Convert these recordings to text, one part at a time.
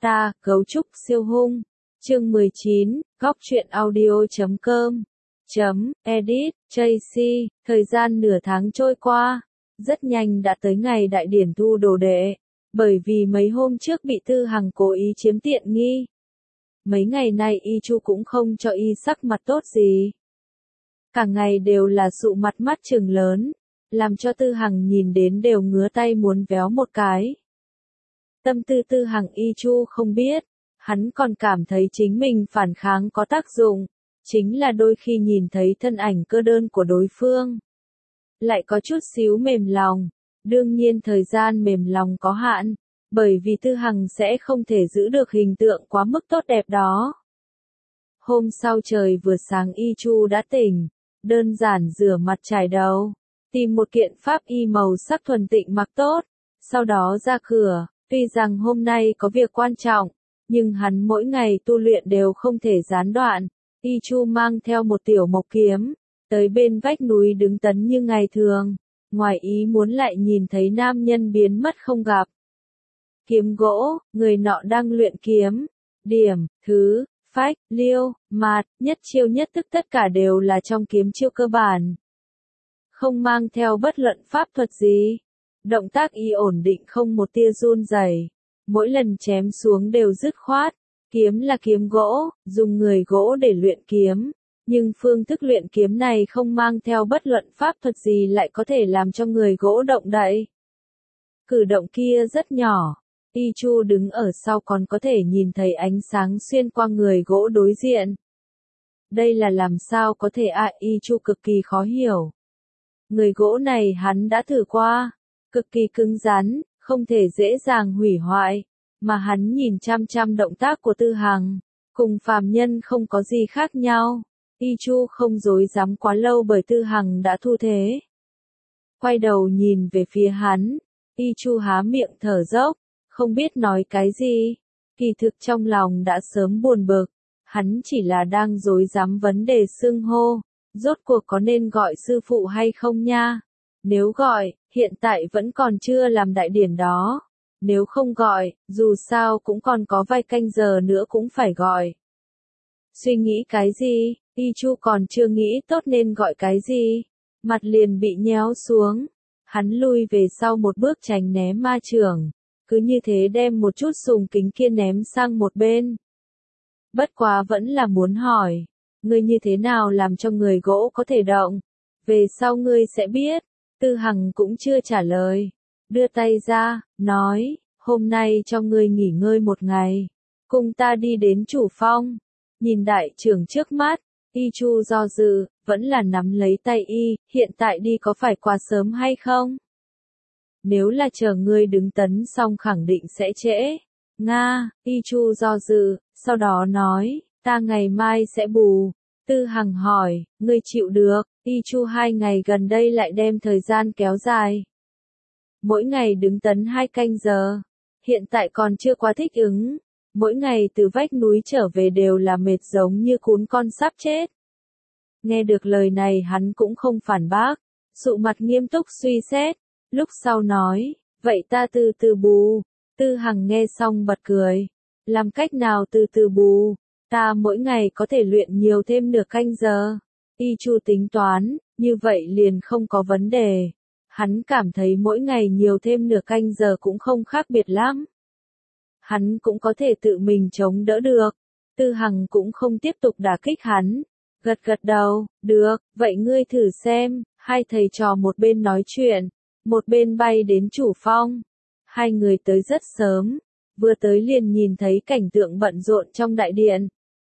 Ta, cấu trúc siêu hung. Chương 19, góc truyện audio.com. Edit, Tracy, thời gian nửa tháng trôi qua, rất nhanh đã tới ngày đại điển thu đồ đệ, bởi vì mấy hôm trước bị Tư Hằng cố ý chiếm tiện nghi. Mấy ngày nay Y Chu cũng không cho Y sắc mặt tốt gì. Cả ngày đều là sụ mặt mắt trừng lớn, làm cho Tư Hằng nhìn đến đều ngứa tay muốn véo một cái. Tâm tư Tư Hằng Y Chu không biết, hắn còn cảm thấy chính mình phản kháng có tác dụng, chính là đôi khi nhìn thấy thân ảnh cơ đơn của đối phương, lại có chút xíu mềm lòng. Đương nhiên thời gian mềm lòng có hạn, bởi vì Tư Hằng sẽ không thể giữ được hình tượng quá mức tốt đẹp đó. Hôm sau trời vừa sáng Y Chu đã tỉnh, đơn giản rửa mặt chải đầu, tìm một kiện pháp y màu sắc thuần tịnh mặc tốt, sau đó ra cửa. Tuy rằng hôm nay có việc quan trọng, nhưng hắn mỗi ngày tu luyện đều không thể gián đoạn. Y Chu mang theo một tiểu mộc kiếm, tới bên vách núi đứng tấn như ngày thường, ngoài ý muốn lại nhìn thấy nam nhân biến mất không gặp. Kiếm gỗ, người nọ đang luyện kiếm, điểm, thứ, phách, liêu, mạt, nhất chiêu nhất thức tất cả đều là trong kiếm chiêu cơ bản. Không mang theo bất luận pháp thuật gì. Động tác y ổn định không một tia run rẩy, mỗi lần chém xuống đều dứt khoát. Kiếm là kiếm gỗ, dùng người gỗ để luyện kiếm, nhưng phương thức luyện kiếm này không mang theo bất luận pháp thuật gì lại có thể làm cho người gỗ động đậy. Cử động kia rất nhỏ, Y Chu đứng ở sau còn có thể nhìn thấy ánh sáng xuyên qua người gỗ đối diện. Đây là làm sao có thể Y Chu cực kỳ khó hiểu. Người gỗ này hắn đã thử qua, cực kỳ cứng rắn, không thể dễ dàng hủy hoại, mà hắn nhìn chăm chăm động tác của Tư Hằng, cùng phàm nhân không có gì khác nhau. Y Chu không dối dám quá lâu bởi Tư Hằng đã thu thế. Quay đầu nhìn về phía hắn, Y Chu há miệng thở dốc, không biết nói cái gì, kỳ thực trong lòng đã sớm buồn bực, hắn chỉ là đang dối dám vấn đề xưng hô, rốt cuộc có nên gọi sư phụ hay không nha? Nếu gọi, hiện tại vẫn còn chưa làm đại điển đó. Nếu không gọi, dù sao cũng còn có vài canh giờ nữa cũng phải gọi. Suy nghĩ cái gì, Y Chu còn chưa nghĩ tốt nên gọi cái gì. Mặt liền bị nhéo xuống. Hắn lui về sau một bước tránh né ma chưởng. Cứ như thế đem một chút sùng kính kia ném sang một bên. Bất quá vẫn là muốn hỏi. Ngươi như thế nào làm cho người gỗ có thể động? Về sau ngươi sẽ biết. Tư Hằng cũng chưa trả lời, đưa tay ra, nói, hôm nay cho ngươi nghỉ ngơi một ngày, cùng ta đi đến chủ phong. Nhìn đại trưởng trước mắt, Y Chu do dự, vẫn là nắm lấy tay Y, hiện tại đi có phải quá sớm hay không? Nếu là chờ ngươi đứng tấn xong khẳng định sẽ trễ. Nga, Y Chu do dự, sau đó nói, ta ngày mai sẽ bù. Tư Hằng hỏi, ngươi chịu được? Y Chu 2 ngày gần đây lại đem thời gian kéo dài. Mỗi ngày đứng tấn 2 canh giờ. Hiện tại còn chưa quá thích ứng. Mỗi ngày từ vách núi trở về đều là mệt giống như cún con sắp chết. Nghe được lời này hắn cũng không phản bác. Sụ mặt nghiêm túc suy xét. Lúc sau nói, vậy ta từ từ bù. Tư Hằng nghe xong bật cười. Làm cách nào từ từ bù? Ta mỗi ngày có thể luyện nhiều thêm nửa canh giờ. Y Chu tính toán, như vậy liền không có vấn đề. Hắn cảm thấy mỗi ngày nhiều thêm nửa canh giờ cũng không khác biệt lắm. Hắn cũng có thể tự mình chống đỡ được. Tư Hằng cũng không tiếp tục đả kích hắn. Gật gật đầu, được, vậy ngươi thử xem. Hai thầy trò một bên nói chuyện, một bên bay đến chủ phong. Hai người tới rất sớm, vừa tới liền nhìn thấy cảnh tượng bận rộn trong đại điện.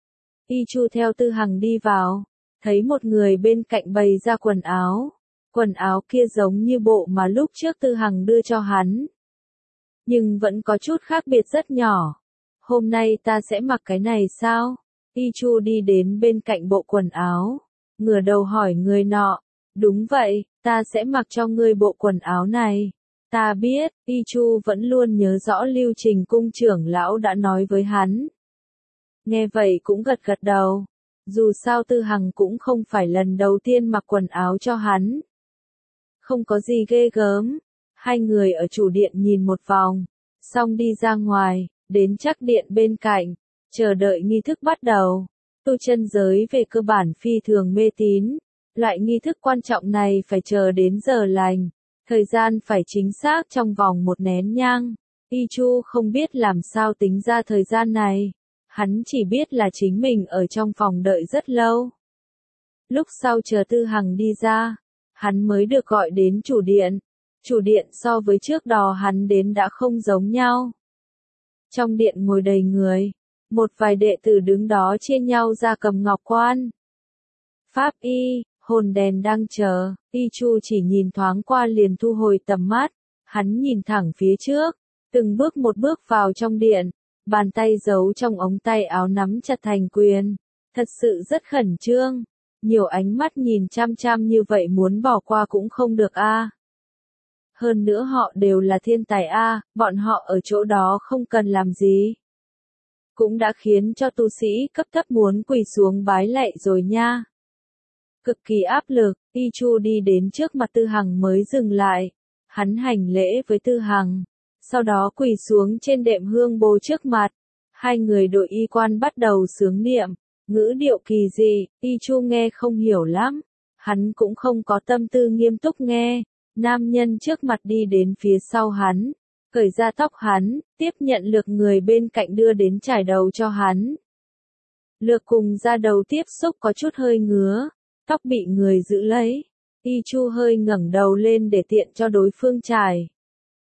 Y Chu theo Tư Hằng đi vào, thấy một người bên cạnh bày ra quần áo. Quần áo kia giống như bộ mà lúc trước Tư Hằng đưa cho hắn. Nhưng vẫn có chút khác biệt rất nhỏ. Hôm nay ta sẽ mặc cái này sao? Y Chu đi đến bên cạnh bộ quần áo. Ngửa đầu hỏi người nọ. Đúng vậy, ta sẽ mặc cho ngươi bộ quần áo này. Ta biết, Y Chu vẫn luôn nhớ rõ lưu trình cung trưởng lão đã nói với hắn. Nghe vậy cũng gật gật đầu. Dù sao Tư Hằng cũng không phải lần đầu tiên mặc quần áo cho hắn. Không có gì ghê gớm. Hai người ở chủ điện nhìn một vòng, xong đi ra ngoài, đến chắc điện bên cạnh, chờ đợi nghi thức bắt đầu. Tu chân giới về cơ bản phi thường mê tín, loại nghi thức quan trọng này phải chờ đến giờ lành, thời gian phải chính xác trong vòng một nén nhang. Y Chu không biết làm sao tính ra thời gian này, hắn chỉ biết là chính mình ở trong phòng đợi rất lâu. Lúc sau chờ Tư Hằng đi ra, hắn mới được gọi đến chủ điện. Chủ điện so với trước đó hắn đến đã không giống nhau. Trong điện ngồi đầy người, một vài đệ tử đứng đó chia nhau ra cầm ngọc quan. Pháp y, hồn đèn đang chờ, Y Chu chỉ nhìn thoáng qua liền thu hồi tầm mắt, hắn nhìn thẳng phía trước, từng bước một bước vào trong điện, bàn tay giấu trong ống tay áo nắm chặt thành quyền, thật sự rất khẩn trương, nhiều ánh mắt nhìn chăm chăm như vậy muốn bỏ qua cũng không được a. Hơn nữa họ đều là thiên tài a, bọn họ ở chỗ đó không cần làm gì. Cũng đã khiến cho tu sĩ cấp thấp muốn quỳ xuống bái lạy rồi nha. Cực kỳ áp lực, Y Chu đi đến trước mặt Tư Hằng mới dừng lại. Hắn hành lễ với Tư Hằng, sau đó quỳ xuống trên đệm hương bồ trước mặt. Hai người đội y quan bắt đầu xướng niệm, ngữ điệu kỳ dị, Y Chu nghe không hiểu lắm. Hắn cũng không có tâm tư nghiêm túc nghe. Nam nhân trước mặt đi đến phía sau hắn, cởi ra tóc hắn, tiếp nhận lược người bên cạnh đưa đến chải đầu cho hắn. Lược cùng da đầu tiếp xúc có chút hơi ngứa, tóc bị người giữ lấy. Y Chu hơi ngẩng đầu lên để tiện cho đối phương chải.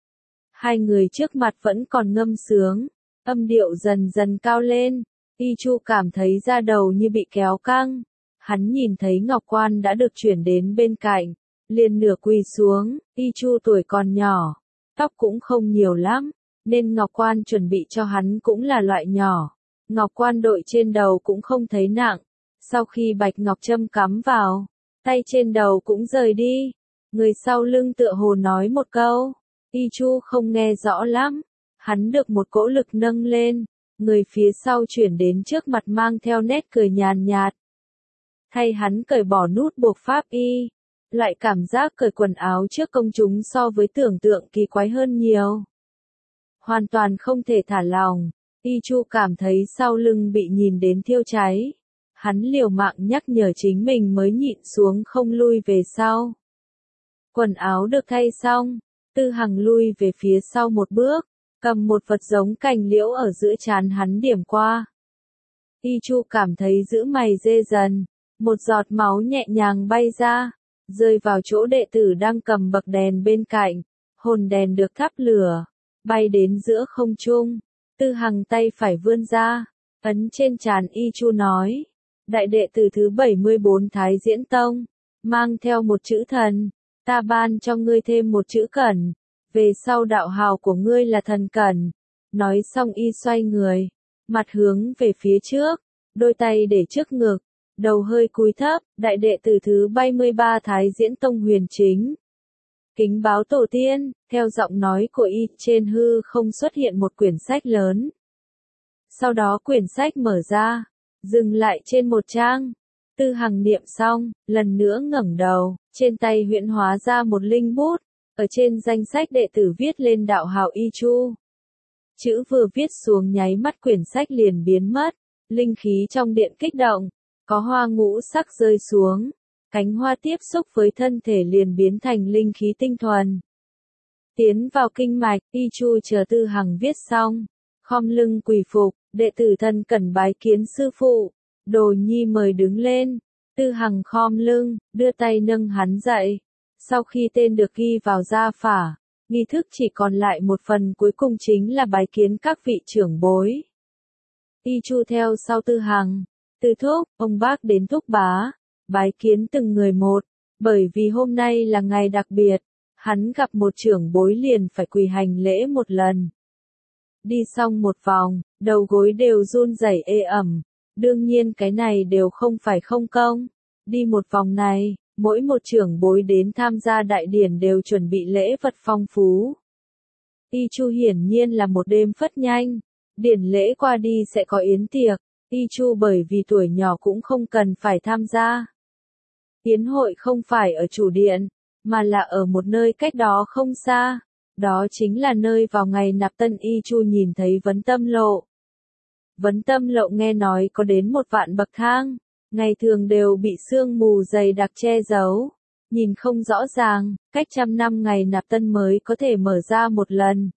Hai người trước mặt vẫn còn ngâm sướng, âm điệu dần dần cao lên. Y Chu cảm thấy da đầu như bị kéo căng. Hắn nhìn thấy ngọc quan đã được chuyển đến bên cạnh, liền nửa quỳ xuống. Y Chu tuổi còn nhỏ, tóc cũng không nhiều lắm, nên ngọc quan chuẩn bị cho hắn cũng là loại nhỏ. Ngọc quan đội trên đầu cũng không thấy nặng. Sau khi bạch ngọc châm cắm vào, tay trên đầu cũng rời đi. Người sau lưng tựa hồ nói một câu, Y Chu không nghe rõ lắm. Hắn được một cỗ lực nâng lên, người phía sau chuyển đến trước mặt mang theo nét cười nhàn nhạt. Thay hắn cởi bỏ nút buộc pháp y. Loại cảm giác cởi quần áo trước công chúng so với tưởng tượng kỳ quái hơn nhiều. Hoàn toàn không thể thả lòng, Y Chu cảm thấy sau lưng bị nhìn đến thiêu cháy. Hắn liều mạng nhắc nhở chính mình mới nhịn xuống không lui về sau. Quần áo được thay xong, Tư Hằng lui về phía sau một bước, cầm một vật giống cành liễu ở giữa trán hắn điểm qua. Y Chu cảm thấy giữ mày dê dần, một giọt máu nhẹ nhàng bay ra, rơi vào chỗ đệ tử đang cầm bậc đèn bên cạnh. Hồn đèn được thắp lửa, bay đến giữa không trung. Tư Hằng tay phải vươn ra, ấn trên trán Y Chu nói. Đại đệ tử thứ 74 Thái Diễn Tông, mang theo một chữ thần, ta ban cho ngươi thêm một chữ cẩn, về sau đạo hào của ngươi là thần cẩn. Nói xong Y xoay người, mặt hướng về phía trước, đôi tay để trước ngực, đầu hơi cúi thấp. Đại đệ tử thứ 73 Thái Diễn Tông Huyền Chính, kính báo tổ tiên. Theo giọng nói của Y, trên hư không xuất hiện một quyển sách lớn. Sau đó quyển sách mở ra, dừng lại trên một trang. Tư Hằng niệm xong, lần nữa ngẩng đầu, trên tay huyễn hóa ra một linh bút, ở trên danh sách đệ tử viết lên đạo hào Y Chu. Chữ vừa viết xuống nháy mắt quyển sách liền biến mất, linh khí trong điện kích động, có hoa ngũ sắc rơi xuống, cánh hoa tiếp xúc với thân thể liền biến thành linh khí tinh thuần. Tiến vào kinh mạch, Y Chu chờ Tư Hằng viết xong, khom lưng quỳ phục, đệ tử thân cẩn bái kiến sư phụ. Đồ nhi mời đứng lên. Tư Hằng khom lưng, đưa tay nâng hắn dậy. Sau khi tên được ghi vào gia phả, nghi thức chỉ còn lại một phần cuối cùng chính là bái kiến các vị trưởng bối. Y Chu theo sau Tư Hằng, từ thúc, ông bác đến thúc bá, bái kiến từng người một, bởi vì hôm nay là ngày đặc biệt, hắn gặp một trưởng bối liền phải quỳ hành lễ một lần. Đi xong một vòng, đầu gối đều run rẩy ê ẩm. Đương nhiên cái này đều không phải không công. Đi một vòng này, mỗi một trưởng bối đến tham gia đại điển đều chuẩn bị lễ vật phong phú. Y Chu hiển nhiên là một đêm phất nhanh. Điển lễ qua đi sẽ có yến tiệc. Y Chu bởi vì tuổi nhỏ cũng không cần phải tham gia. Yến hội không phải ở chủ điện, mà là ở một nơi cách đó không xa. Đó chính là nơi vào ngày nạp tân Y Chu nhìn thấy vấn tâm lộ. Vấn tâm lộ nghe nói có đến 1 vạn bậc thang, ngày thường đều bị sương mù dày đặc che giấu, nhìn không rõ ràng, cách 100 năm ngày nạp tân mới có thể mở ra một lần.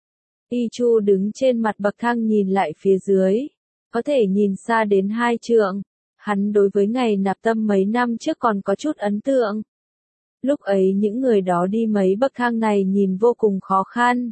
Y Chu đứng trên mặt bậc thang nhìn lại phía dưới, có thể nhìn xa đến 2 trượng. Hắn đối với ngày nạp tân mấy năm trước còn có chút ấn tượng. Lúc ấy những người đó đi mấy bậc thang này nhìn vô cùng khó khăn.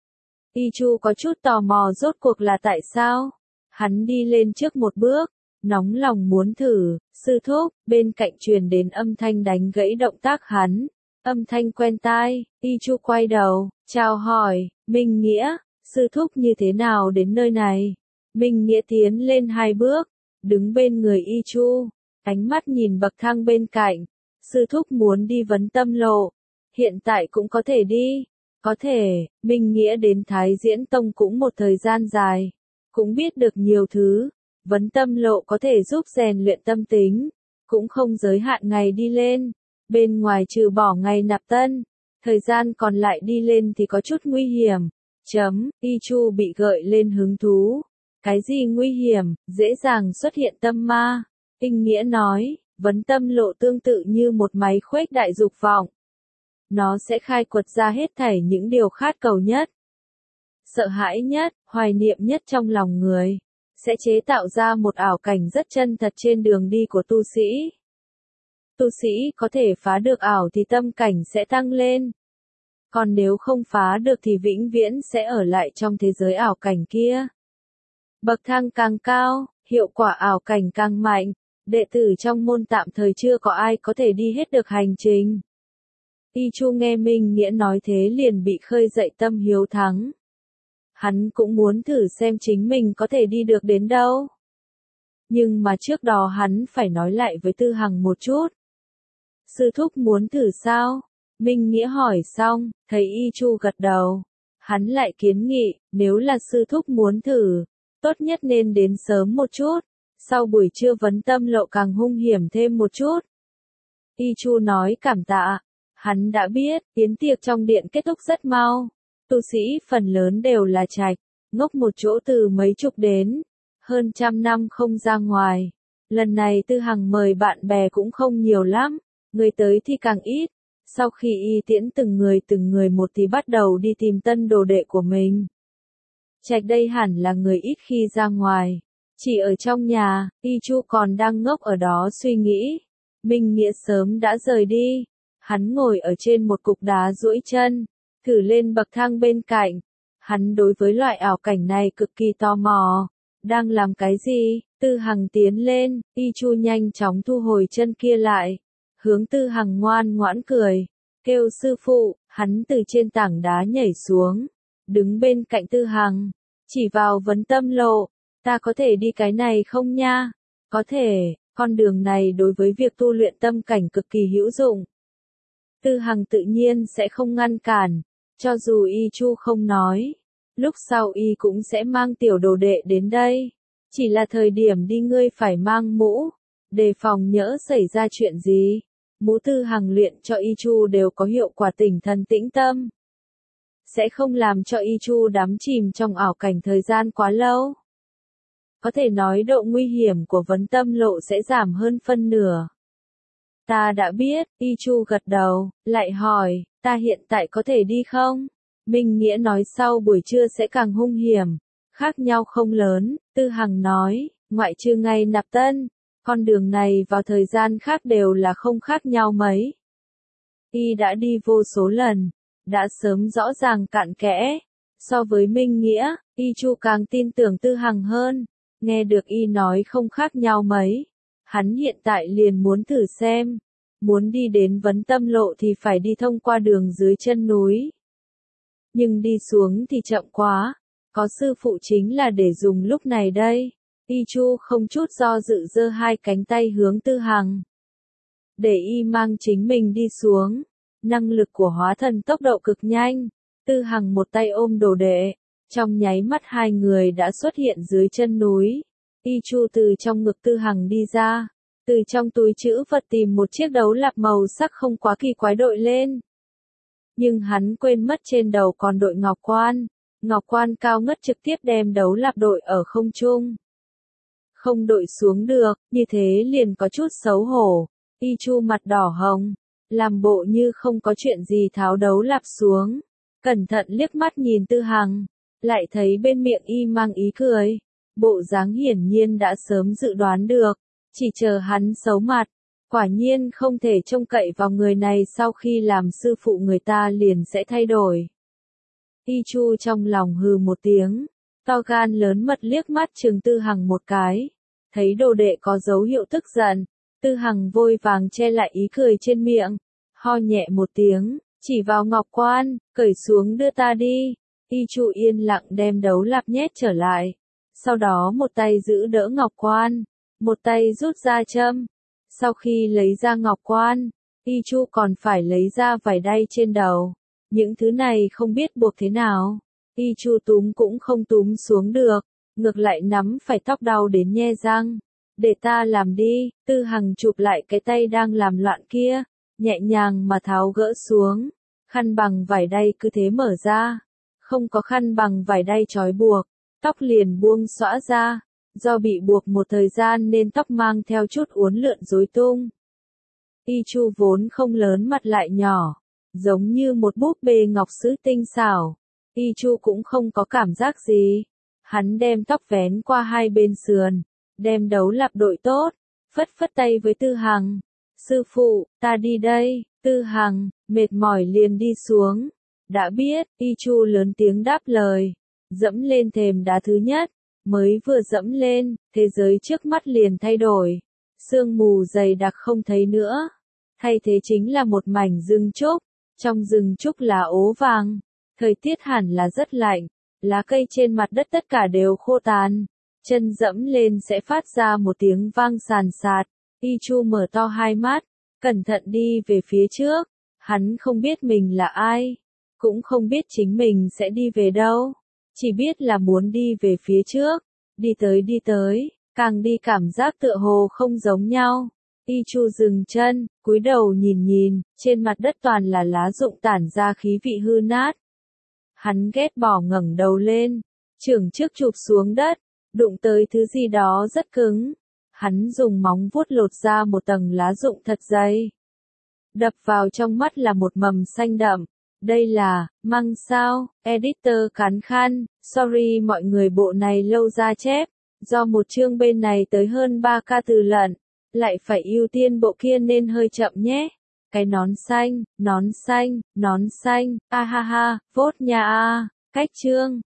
Y Chu có chút tò mò rốt cuộc là tại sao. Hắn đi lên trước một bước, nóng lòng muốn thử, sư thúc, bên cạnh truyền đến âm thanh đánh gãy động tác hắn. Âm thanh quen tai, Y Chu quay đầu, chào hỏi, Minh Nghĩa, sư thúc như thế nào đến nơi này? Minh Nghĩa tiến lên 2 bước, đứng bên người Y Chu, ánh mắt nhìn bậc thang bên cạnh. Sư thúc muốn đi vấn tâm lộ, hiện tại cũng có thể đi. Có thể, Minh Nghĩa đến Thái Diễn Tông cũng một thời gian dài, cũng biết được nhiều thứ. Vấn tâm lộ có thể giúp rèn luyện tâm tính, cũng không giới hạn ngày đi lên. Bên ngoài trừ bỏ ngày nạp tân, thời gian còn lại đi lên thì có chút nguy hiểm. Y Chu bị gợi lên hứng thú. Cái gì nguy hiểm, dễ dàng xuất hiện tâm ma. Tinh Nghĩa nói, vấn tâm lộ tương tự như một máy khuếch đại dục vọng. Nó sẽ khai quật ra hết thảy những điều khát cầu nhất, sợ hãi nhất, hoài niệm nhất trong lòng người. Sẽ chế tạo ra một ảo cảnh rất chân thật trên đường đi của tu sĩ. Tu sĩ có thể phá được ảo thì tâm cảnh sẽ tăng lên. Còn nếu không phá được thì vĩnh viễn sẽ ở lại trong thế giới ảo cảnh kia. Bậc thang càng cao, hiệu quả ảo cảnh càng mạnh. Đệ tử trong môn tạm thời chưa có ai có thể đi hết được hành trình. Y Chu nghe Minh Nghĩa nói thế liền bị khơi dậy tâm hiếu thắng. Hắn cũng muốn thử xem chính mình có thể đi được đến đâu. Nhưng mà trước đó hắn phải nói lại với Tư Hằng một chút. Sư thúc muốn thử sao? Minh Nghĩa hỏi xong, thấy Y Chu gật đầu. Hắn lại kiến nghị, nếu là sư thúc muốn thử, tốt nhất nên đến sớm một chút. Sau buổi trưa vấn tâm lộ càng hung hiểm thêm một chút. Y Chu nói cảm tạ. Hắn đã biết, yến tiệc trong điện kết thúc rất mau. Tu sĩ phần lớn đều là trạch, ngốc một chỗ từ mấy chục đến hơn 100 năm không ra ngoài. Lần này Tư Hằng mời bạn bè cũng không nhiều lắm, người tới thì càng ít. Sau khi y tiễn từng người một thì bắt đầu đi tìm tân đồ đệ của mình. Trạch đây hẳn là người ít khi ra ngoài, chỉ ở trong nhà. Y Chu còn đang ngốc ở đó suy nghĩ. Minh Nghĩa sớm đã rời đi. Hắn ngồi ở trên một cục đá duỗi chân, thử lên bậc thang bên cạnh. Hắn đối với loại ảo cảnh này cực kỳ tò mò. Đang làm cái gì? Tư Hằng tiến lên, Y Chu nhanh chóng thu hồi chân kia lại. Hướng Tư Hằng ngoan ngoãn cười, kêu sư phụ. Hắn từ trên tảng đá nhảy xuống, đứng bên cạnh Tư Hằng, chỉ vào vấn tâm lộ. Ta có thể đi cái này không nha? Có thể, con đường này đối với việc tu luyện tâm cảnh cực kỳ hữu dụng. Tư Hằng tự nhiên sẽ không ngăn cản, cho dù Y Chu không nói. Lúc sau Y cũng sẽ mang tiểu đồ đệ đến đây. Chỉ là thời điểm đi ngươi phải mang mũ, đề phòng nhỡ xảy ra chuyện gì. Mũ Tư Hằng luyện cho Y Chu đều có hiệu quả tỉnh thần tĩnh tâm. Sẽ không làm cho Y Chu đắm chìm trong ảo cảnh thời gian quá lâu. Có thể nói độ nguy hiểm của vấn tâm lộ sẽ giảm hơn phân nửa. Ta đã biết, Y Chu gật đầu, lại hỏi, ta hiện tại có thể đi không? Minh Nghĩa nói sau buổi trưa sẽ càng hung hiểm, khác nhau không lớn. Tư Hằng nói, ngoại trừ ngày nạp tân, con đường này vào thời gian khác đều là không khác nhau mấy. Y đã đi vô số lần, đã sớm rõ ràng cặn kẽ. So với Minh Nghĩa, Y Chu càng tin tưởng Tư Hằng hơn. Nghe được Y nói không khác nhau mấy, hắn hiện tại liền muốn thử xem. Muốn đi đến vấn tâm lộ thì phải đi thông qua đường dưới chân núi. Nhưng đi xuống thì chậm quá, có sư phụ chính là để dùng lúc này đây. Y Chu không chút do dự giơ 2 cánh tay hướng Tư Hằng. Để Y mang chính mình đi xuống. Năng lực của hóa thần tốc độ cực nhanh. Tư Hằng một tay ôm đồ đệ. Trong nháy mắt 2 người đã xuất hiện dưới chân núi. Y Chu từ trong ngực Tư Hằng đi ra. Từ trong túi trữ vật tìm một chiếc đấu lạp màu sắc không quá kỳ quái đội lên. nhưng hắn quên mất trên đầu còn đội ngọc quan. Ngọc quan cao ngất trực tiếp đem đấu lạp đội ở không trung. Không đội xuống được, như thế liền có chút xấu hổ. Y Chu mặt đỏ hồng, làm bộ như không có chuyện gì tháo đấu lạp xuống. Cẩn thận liếc mắt nhìn Tư Hằng, lại thấy bên miệng y mang ý cười. Bộ dáng hiển nhiên đã sớm dự đoán được, chỉ chờ hắn xấu mặt. Quả nhiên không thể trông cậy vào người này, sau khi làm sư phụ người ta liền sẽ thay đổi. Y Chu trong lòng hừ một tiếng, to gan lớn mật liếc mắt trừng Tư Hằng một cái. Thấy đồ đệ có dấu hiệu tức giận, Tư Hằng vội vàng che lại ý cười trên miệng, ho nhẹ một tiếng, chỉ vào ngọc quan, cởi xuống đưa ta đi. Y Chu yên lặng đem đấu lạp nhét trở lại, sau đó một tay giữ đỡ ngọc quan, một tay rút ra châm. Sau khi lấy ra ngọc quan, Y Chu còn phải lấy ra vải đay trên đầu. Những thứ này không biết buộc thế nào, Y Chu túm cũng không túm xuống được, ngược lại nắm phải tóc đau đến nhe răng. Để ta làm đi. Tư Hằng chụp lại cái tay đang làm loạn kia, nhẹ nhàng mà tháo gỡ xuống. Khăn bằng vải đay cứ thế mở ra. Không có khăn bằng vải đay trói buộc, tóc liền buông xõa ra. Do bị buộc một thời gian nên tóc mang theo chút uốn lượn rối tung. Y Chu vốn không lớn mặt lại nhỏ, giống như một búp bê ngọc sứ tinh xảo. Y Chu cũng không có cảm giác gì. Hắn đem tóc vén qua hai bên sườn, đem đấu lạp đội tốt, phất phất tay với Tư Hằng. Sư phụ, ta đi đây. Tư Hằng, mệt mỏi liền đi xuống. Đã biết. Y Chu lớn tiếng đáp lời, dẫm lên thềm đá thứ nhất. Mới vừa dẫm lên, thế giới trước mắt liền thay đổi. Sương mù dày đặc không thấy nữa. Thay thế chính là một mảnh rừng trúc. Trong rừng trúc là ố vàng. Thời tiết hẳn là rất lạnh. Lá cây trên mặt đất tất cả đều khô tàn. Chân dẫm lên sẽ phát ra một tiếng vang sàn sạt. Y Chu mở to hai mắt, cẩn thận đi về phía trước. Hắn không biết mình là ai, cũng không biết chính mình sẽ đi về đâu. Chỉ biết là muốn đi về phía trước. Đi tới, càng đi cảm giác tựa hồ không giống nhau. Y Chu dừng chân, cúi đầu nhìn, trên mặt đất toàn là lá rụng tản ra khí vị hư nát. Hắn ghét bỏ ngẩng đầu lên, chưởng trước chụp xuống đất, đụng tới thứ gì đó rất cứng. Hắn dùng móng vuốt lột ra một tầng lá rụng thật dày. Đập vào trong mắt là một mầm xanh đậm. Đây là măng sao? Editor cắn khăn, sorry mọi người, bộ này lâu ra chép, do một chương bên này tới hơn 3k từ lận, lại phải ưu tiên bộ kia nên hơi chậm nhé. Cái nón xanh, a ha ha, vote nha a, cách chương.